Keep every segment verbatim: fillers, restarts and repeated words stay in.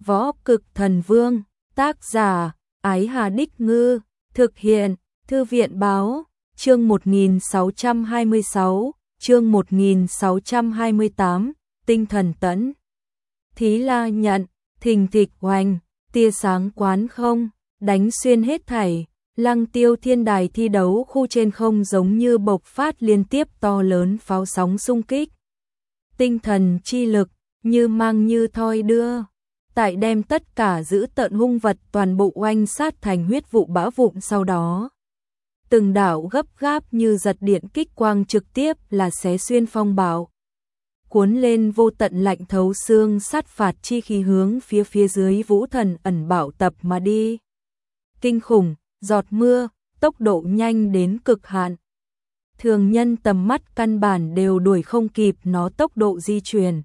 Võ Cực Thần Vương, tác giả, Ái Hà Đích Ngư, thực hiện, Thư viện Báo, chương một nghìn sáu trăm hai mươi sáu, chương một nghìn sáu trăm hai mươi tám, tinh thần tẫn. Thí La nhận, thình thịch oanh, tia sáng quán không, đánh xuyên hết thảy, Lăng Tiêu Thiên Đài thi đấu khu trên không giống như bộc phát liên tiếp to lớn pháo sóng xung kích. Tinh thần chi lực, như mang như thoi đưa, tại đem tất cả giữ tợn hung vật toàn bộ oanh sát thành huyết vụ bã vụn sau đó. Từng đảo gấp gáp như giật điện kích quang trực tiếp là xé xuyên phong bạo. Cuốn lên vô tận lạnh thấu xương sát phạt chi khí hướng phía phía dưới Vũ Thần ẩn bảo tập mà đi. Kinh khủng, giọt mưa, tốc độ nhanh đến cực hạn. Thường nhân tầm mắt căn bản đều đuổi không kịp nó tốc độ di chuyển.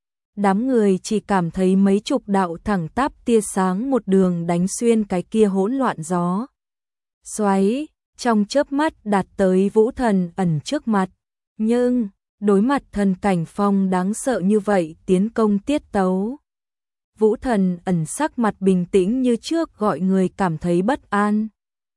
Đám người chỉ cảm thấy mấy chục đạo thẳng tắp tia sáng một đường đánh xuyên cái kia hỗn loạn gió. Xoáy, trong chớp mắt đạt tới Vũ Thần ẩn trước mặt. Nhưng, đối mặt thần cảnh phong đáng sợ như vậy tiến công tiết tấu. Vũ Thần ẩn sắc mặt bình tĩnh như trước gọi người cảm thấy bất an.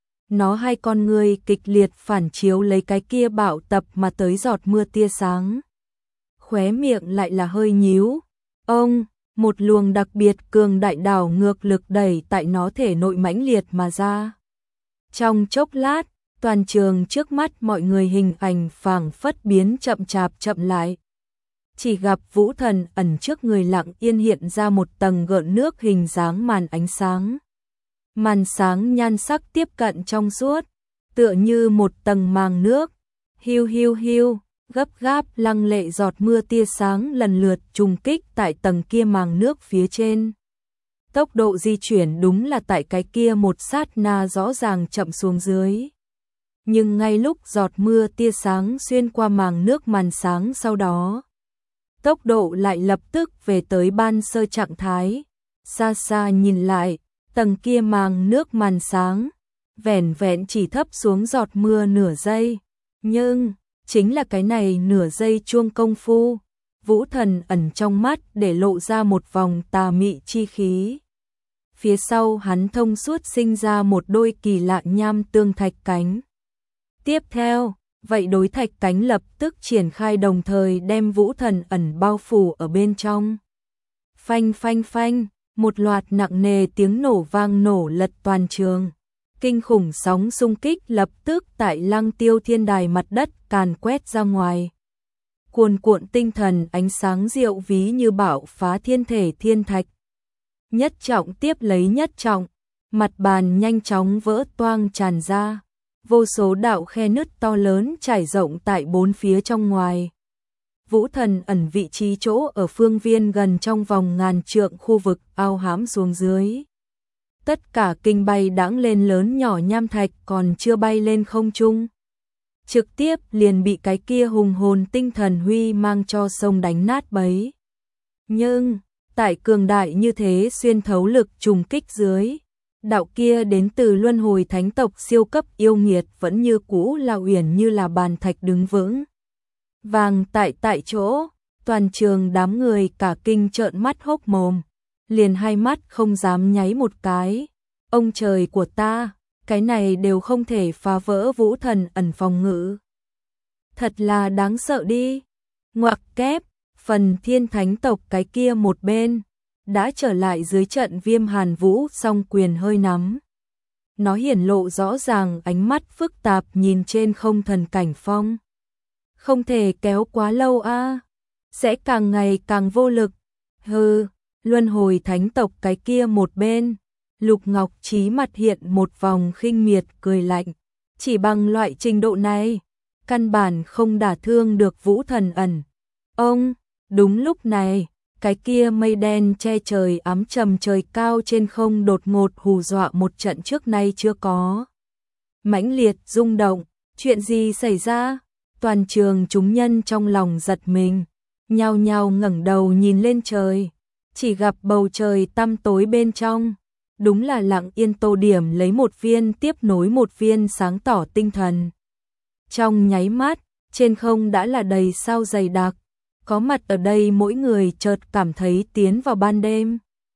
Nó hai con người kịch liệt phản chiếu lấy cái kia bạo tập mà tới giọt mưa tia sáng. Khóe miệng lại là hơi nhíu. Ông, một luồng đặc biệt cường đại đảo ngược lực đẩy tại nó thể nội mãnh liệt mà ra. Trong chốc lát, toàn trường trước mắt mọi người hình ảnh phảng phất biến chậm chạp chậm lại. Chỉ gặp Vũ Thần ẩn trước người lặng yên hiện ra một tầng gợn nước hình dáng màn ánh sáng. Màn sáng nhan sắc tiếp cận trong suốt, tựa như một tầng màng nước. Hiu hiu hiu, gấp gáp lăng lệ giọt mưa tia sáng lần lượt trùng kích tại tầng kia màng nước phía trên. Tốc độ di chuyển đúng là tại cái kia một sát na rõ ràng chậm xuống dưới. Nhưng ngay lúc giọt mưa tia sáng xuyên qua màng nước màn sáng sau đó, tốc độ lại lập tức về tới ban sơ trạng thái. Xa xa nhìn lại, tầng kia màng nước màn sáng, vẻn vẹn chỉ thấp xuống giọt mưa nửa giây. Nhưng, chính là cái này nửa giây chuông công phu, Vũ Thần ẩn trong mắt để lộ ra một vòng tà mị chi khí. Phía sau hắn thông suốt sinh ra một đôi kỳ lạ nham tương thạch cánh. Tiếp theo, vậy đối thạch cánh lập tức triển khai đồng thời đem Vũ Thần ẩn bao phủ ở bên trong. Phanh phanh phanh, một loạt nặng nề tiếng nổ vang nổ lật toàn trường. Kinh khủng sóng xung kích lập tức tại Lăng Tiêu Thiên Đài mặt đất càn quét ra ngoài. Cuồn cuộn tinh thần ánh sáng diệu ví như bạo phá thiên thể thiên thạch. Nhất trọng tiếp lấy nhất trọng, mặt bàn nhanh chóng vỡ toang tràn ra. Vô số đạo khe nứt to lớn trải rộng tại bốn phía trong ngoài. Vũ Thần ẩn vị trí chỗ ở phương viên gần trong vòng ngàn trượng khu vực ao hãm xuống dưới. Tất cả kinh bay đãng lên lớn nhỏ nham thạch còn chưa bay lên không trung. Trực tiếp liền bị cái kia hùng hồn tinh thần huy mang cho sông đánh nát bấy. Nhưng, tại cường đại như thế xuyên thấu lực trùng kích dưới, đạo kia đến từ luân hồi thánh tộc siêu cấp yêu nghiệt vẫn như cũ là uyển như là bàn thạch đứng vững. Vàng tại tại chỗ, toàn trường đám người cả kinh trợn mắt hốc mồm, liền hai mắt không dám nháy một cái. Ông trời của ta, cái này đều không thể phá vỡ Vũ Thần ẩn phòng ngự. Thật là đáng sợ đi. Ngoặc kép, phần thiên thánh tộc cái kia một bên, đã trở lại dưới trận Viêm Hàn Vũ song quyền hơi nắm. Nó hiển lộ rõ ràng ánh mắt phức tạp nhìn trên không thần cảnh phong. Không thể kéo quá lâu a, sẽ càng ngày càng vô lực. Hừ, luân hồi thánh tộc cái kia một bên, Lục Ngọc Trí mặt hiện một vòng khinh miệt cười lạnh. Chỉ bằng loại trình độ này, căn bản không đả thương được Vũ Thần ẩn. Ông, đúng lúc này, cái kia mây đen che trời ám trầm trời cao trên không đột ngột hù dọa một trận trước nay chưa có. Mãnh liệt rung động, chuyện gì xảy ra? Toàn trường chúng nhân trong lòng giật mình, nhao nhao ngẩng đầu nhìn lên trời, chỉ gặp bầu trời tăm tối bên trong, đúng là lặng yên tô điểm lấy một viên tiếp nối một viên sáng tỏ tinh thần. Trong nháy mắt, trên không đã là đầy sao dày đặc, có mặt ở đây mỗi người chợt cảm thấy tiến vào ban đêm.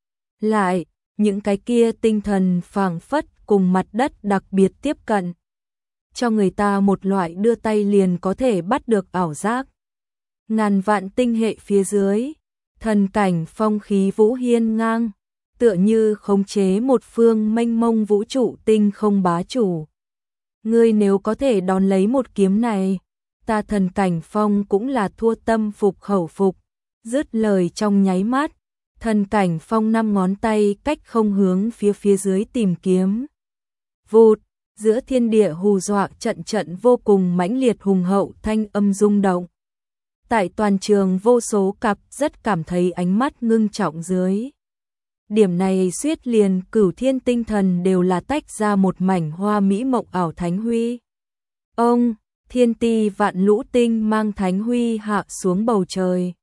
lại, những cái kia tinh thần phảng phất cùng mặt đất đặc biệt tiếp cận, cho người ta một loại đưa tay liền có thể bắt được ảo giác. Ngàn vạn tinh hệ phía dưới, thần cảnh phong khí vũ hiên ngang, tựa như khống chế một phương mênh mông vũ trụ tinh không bá chủ. Ngươi nếu có thể đón lấy một kiếm này, ta thần cảnh phong cũng là thua tâm phục khẩu phục. Dứt lời trong nháy mắt, thần cảnh phong năm ngón tay cách không hướng phía phía dưới tìm kiếm. Vụt, giữa thiên địa hù dọa trận trận vô cùng mãnh liệt hùng hậu thanh âm rung động. Tại toàn trường vô số cặp rất cảm thấy ánh mắt ngưng trọng dưới. Điểm này suýt liền cửu thiên tinh thần đều là tách ra một mảnh hoa mỹ mộng ảo thánh huy. Ông, thiên ti vạn lũ tinh mang thánh huy hạ xuống bầu trời.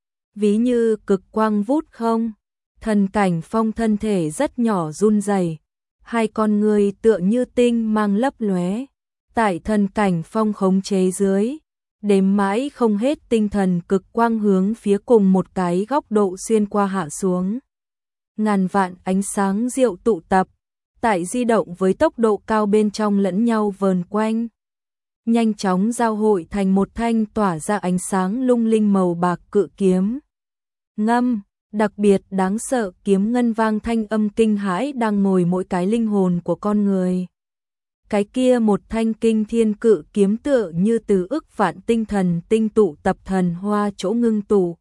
Ví như cực quang vút không, thần cảnh phong thân thể rất nhỏ run rẩy, hai con người tựa như tinh mang lấp lóe. Tại thần cảnh phong khống chế dưới, đếm mãi không hết tinh thần cực quang hướng phía cùng một cái góc độ xuyên qua hạ xuống. Ngàn vạn ánh sáng diệu tụ tập, tại di động với tốc độ cao bên trong lẫn nhau vờn quanh. Nhanh chóng giao hội thành một thanh tỏa ra ánh sáng lung linh màu bạc cự kiếm. Ngâm, đặc biệt đáng sợ kiếm ngân vang thanh âm kinh hãi đang ngồi mỗi cái linh hồn của con người. Cái kia một thanh kinh thiên cự kiếm tựa như từ ức vạn tinh thần tinh tụ tập thần hoa chỗ ngưng tụ.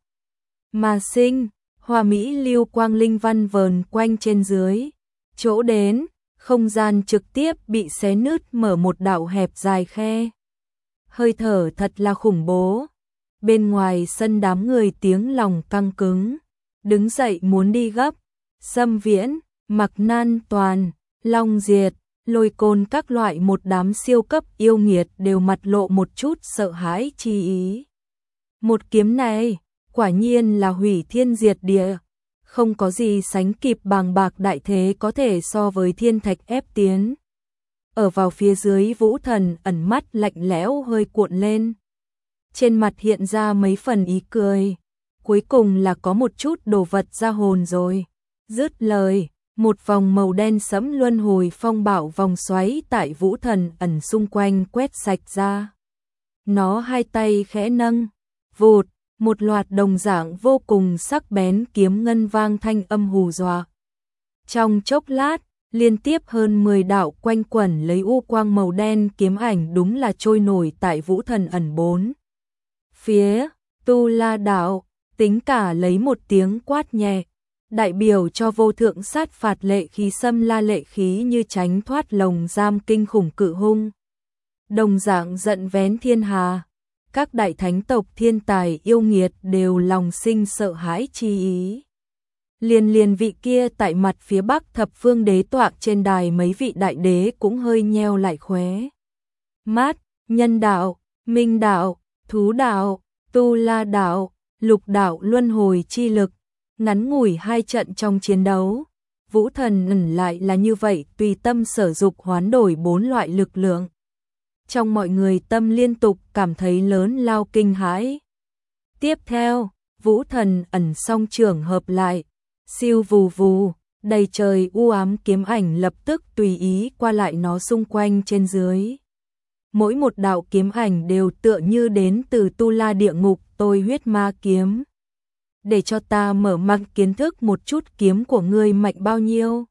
Mà sinh, hoa mỹ lưu quang linh văn vờn quanh trên dưới. Chỗ đến, không gian trực tiếp bị xé nứt mở một đạo hẹp dài khe. Hơi thở thật là khủng bố. Bên ngoài sân đám người tiếng lòng căng cứng, đứng dậy muốn đi gấp. Xâm Viễn, Mặc Nan Toàn, Long Diệt, Lôi Côn các loại một đám siêu cấp yêu nghiệt đều mặt lộ một chút sợ hãi chi ý. Một kiếm này, quả nhiên là hủy thiên diệt địa, không có gì sánh kịp bàng bạc đại thế có thể so với thiên thạch ép tiến. Ở vào phía dưới Vũ Thần ẩn mắt lạnh lẽo hơi cuộn lên. Trên mặt hiện ra mấy phần ý cười, cuối cùng là có một chút đồ vật ra hồn rồi. Dứt lời, một vòng màu đen sẫm luân hồi phong bạo vòng xoáy tại Vũ Thần ẩn xung quanh quét sạch ra. Nó hai tay khẽ nâng, vụt, một loạt đồng dạng vô cùng sắc bén kiếm ngân vang thanh âm hù dọa. Trong chốc lát, liên tiếp hơn mười đạo quanh quẩn lấy u quang màu đen kiếm ảnh đúng là trôi nổi tại Vũ Thần ẩn bốn. Phía, Tu La đạo, tính cả lấy một tiếng quát nhẹ, đại biểu cho vô thượng sát phạt lệ khí xâm la lệ khí như tránh thoát lồng giam kinh khủng cự hung. Đồng dạng giận vén thiên hà, các đại thánh tộc thiên tài yêu nghiệt đều lòng sinh sợ hãi chi ý. Liền liền vị kia tại mặt phía bắc thập phương đế tọa trên đài mấy vị đại đế cũng hơi nheo lại khóe mắt. Nhân đạo, minh đạo, thú đạo, tu la đạo, lục đạo luân hồi chi lực. Ngắn ngủi hai trận trong chiến đấu, Vũ Thần ẩn lại là như vậy tùy tâm sở dục hoán đổi bốn loại lực lượng. Trong mọi người tâm liên tục cảm thấy lớn lao kinh hãi. Tiếp theo, Vũ Thần ẩn song trưởng hợp lại, siêu vù vù, đầy trời u ám kiếm ảnh lập tức tùy ý qua lại nó xung quanh trên dưới. Mỗi một đạo kiếm ảnh đều tựa như đến từ tu la địa ngục tôi huyết ma kiếm. Để cho ta mở mang kiến thức một chút kiếm của ngươi mạnh bao nhiêu.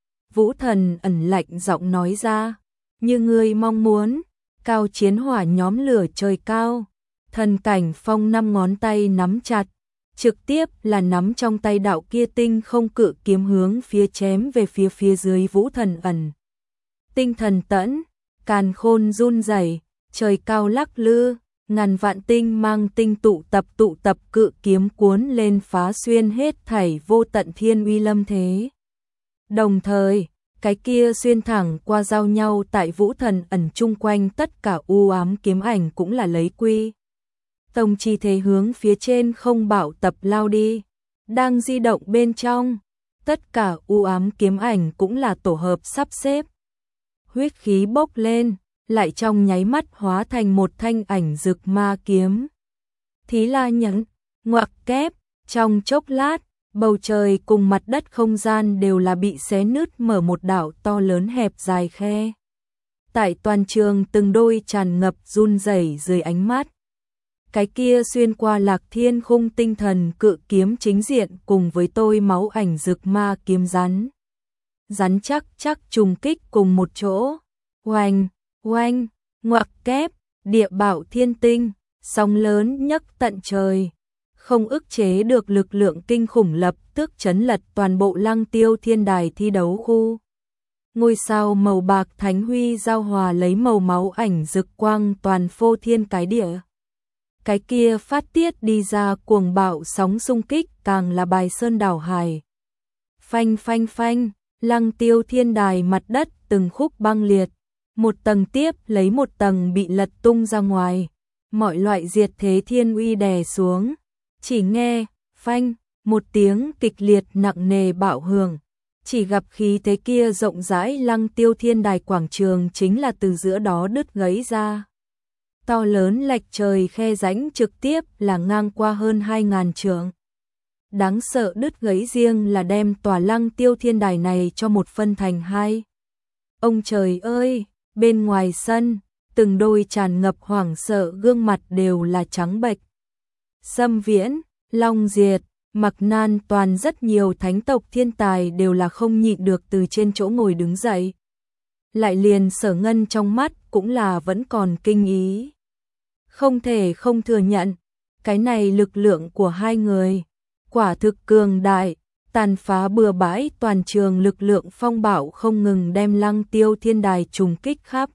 Vũ Thần ẩn lạnh giọng nói ra, như ngươi mong muốn, cao chiến hỏa nhóm lửa trời cao. Thần cảnh phong năm ngón tay nắm chặt, trực tiếp là nắm trong tay đạo kia tinh không cự kiếm hướng phía chém về phía phía dưới Vũ Thần ẩn. Tinh thần tẫn, càn khôn run rẩy, trời cao lắc lư. Ngàn vạn tinh mang tinh tụ tập tụ tập cự kiếm cuốn lên phá xuyên hết thảy vô tận thiên uy lâm thế. Đồng thời, cái kia xuyên thẳng qua giao nhau tại Vũ Thần ẩn chung quanh tất cả u ám kiếm ảnh cũng là lấy quy. Tông chi thế hướng phía trên không bạo tập lao đi. Đang di động bên trong, tất cả u ám kiếm ảnh cũng là tổ hợp sắp xếp. Huyết khí bốc lên, lại trong nháy mắt hóa thành một thanh ảnh rực ma kiếm. Thí La nhấn, ngoặc kép, trong chốc lát, Bầu trời cùng mặt đất không gian đều là bị xé nứt mở một đảo to lớn hẹp dài khe. Tại toàn trường từng đôi tràn ngập run rẩy dưới ánh mắt. Cái kia xuyên qua Lạc Thiên Khung tinh thần cự kiếm chính diện cùng với tôi máu ảnh rực ma kiếm rắn. Rắn chắc chắc trùng kích cùng một chỗ. Oanh, oanh, ngoặc kép, địa bảo thiên tinh, sóng lớn nhấc tận trời. Không ức chế được lực lượng kinh khủng lập tức chấn lật toàn bộ Lăng Tiêu Thiên Đài thi đấu khu. Ngôi sao màu bạc thánh huy giao hòa lấy màu máu ảnh rực quang toàn phô thiên cái địa. Cái kia phát tiết đi ra cuồng bạo sóng xung kích càng là bài sơn đảo hải. Phanh phanh phanh, Lăng Tiêu Thiên Đài mặt đất từng khúc băng liệt, một tầng tiếp lấy một tầng bị lật tung ra ngoài, mọi loại diệt thế thiên uy đè xuống. Chỉ nghe, phanh, một tiếng kịch liệt nặng nề bạo hưởng, chỉ gặp khí thế kia rộng rãi Lăng Tiêu Thiên Đài quảng trường chính là từ giữa đó đứt gãy ra. To lớn lệch trời khe rãnh trực tiếp là ngang qua hơn hai ngàn trượng. Đáng sợ đứt gãy riêng là đem tòa Lăng Tiêu Thiên Đài này cho một phân thành hai. Ông trời ơi, bên ngoài sân, từng đôi tràn ngập hoảng sợ gương mặt đều là trắng bệch. Sâm Viễn, Long Diệt, Mặc Nan toàn rất nhiều thánh tộc thiên tài đều là không nhịn được từ trên chỗ ngồi đứng dậy. Lại liền Sở Ngân trong mắt cũng là vẫn còn kinh ý. Không thể không thừa nhận, cái này lực lượng của hai người, quả thực cường đại, tàn phá bừa bãi toàn trường lực lượng phong bạo không ngừng đem Lăng Tiêu Thiên Đài trùng kích khắp.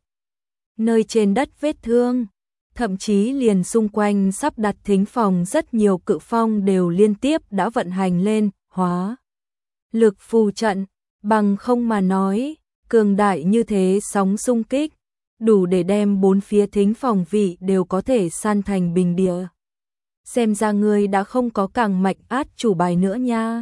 Nơi trên đất vết thương, thậm chí liền xung quanh sắp đặt thính phòng rất nhiều cự phong đều liên tiếp đã vận hành lên, hóa. Lực phù trận, bằng không mà nói, cường đại như thế sóng xung kích, đủ để đem bốn phía thính phòng vị đều có thể san thành bình địa. Xem ra ngươi đã không có càng mạnh át chủ bài nữa nha.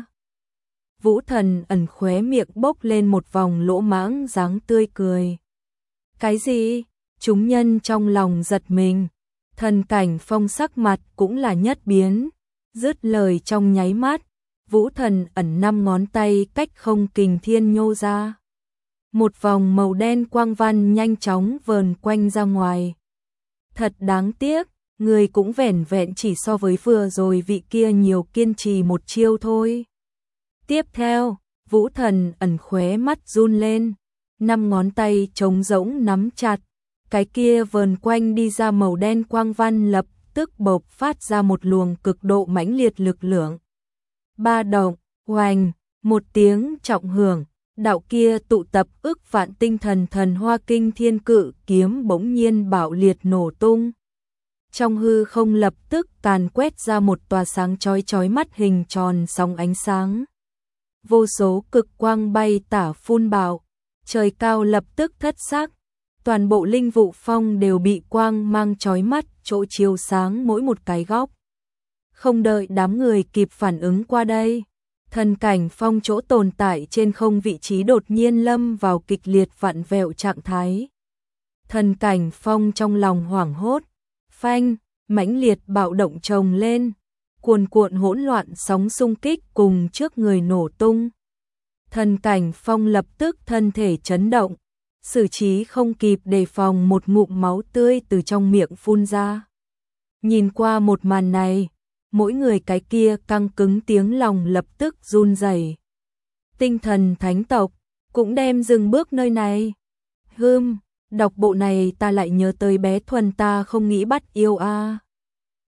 Vũ Thần ẩn khóe miệng bốc lên một vòng lỗ mãng dáng tươi cười. Cái gì? Chúng nhân trong lòng giật mình. Thần Cảnh Phong sắc mặt cũng là nhất biến. Dứt lời trong nháy mắt, Vũ Thần ẩn năm ngón tay cách không kình thiên nhô ra. Một vòng màu đen quang văn nhanh chóng vờn quanh ra ngoài. Thật đáng tiếc, người cũng vẻn vẹn chỉ so với vừa rồi vị kia nhiều kiên trì một chiêu thôi. Tiếp theo, Vũ Thần ẩn khóe mắt run lên, năm ngón tay trống rỗng nắm chặt, cái kia vờn quanh đi ra màu đen quang văn lập tức bộc phát ra một luồng cực độ mãnh liệt lực lượng. Ba động, oanh, một tiếng trọng hưởng, đạo kia tụ tập ức vạn tinh thần thần hoa kinh thiên cự kiếm bỗng nhiên bạo liệt nổ tung. Trong hư không lập tức càn quét ra một tòa sáng chói chói mắt hình tròn sóng ánh sáng. Vô số cực quang bay tả phun bạo, trời cao lập tức thất sắc, toàn bộ linh vụ phong đều bị quang mang chói mắt chỗ chiếu sáng mỗi một cái góc. Không đợi đám người kịp phản ứng qua đây, Thần Cảnh Phong chỗ tồn tại trên không vị trí đột nhiên lâm vào kịch liệt vặn vẹo trạng thái. Thần Cảnh Phong trong lòng hoảng hốt, phanh, mãnh liệt bạo động chồng lên, cuồn cuộn hỗn loạn sóng xung kích cùng trước người nổ tung. Thần Cảnh Phong lập tức thân thể chấn động, xử trí không kịp đề phòng một ngụm máu tươi từ trong miệng phun ra. Nhìn qua một màn này, mỗi người cái kia căng cứng tiếng lòng lập tức run rẩy. Tinh thần thánh tộc cũng đem dừng bước nơi này. Hừm, đọc bộ này ta lại nhớ tới bé Thuần ta không nghĩ bắt yêu a. À.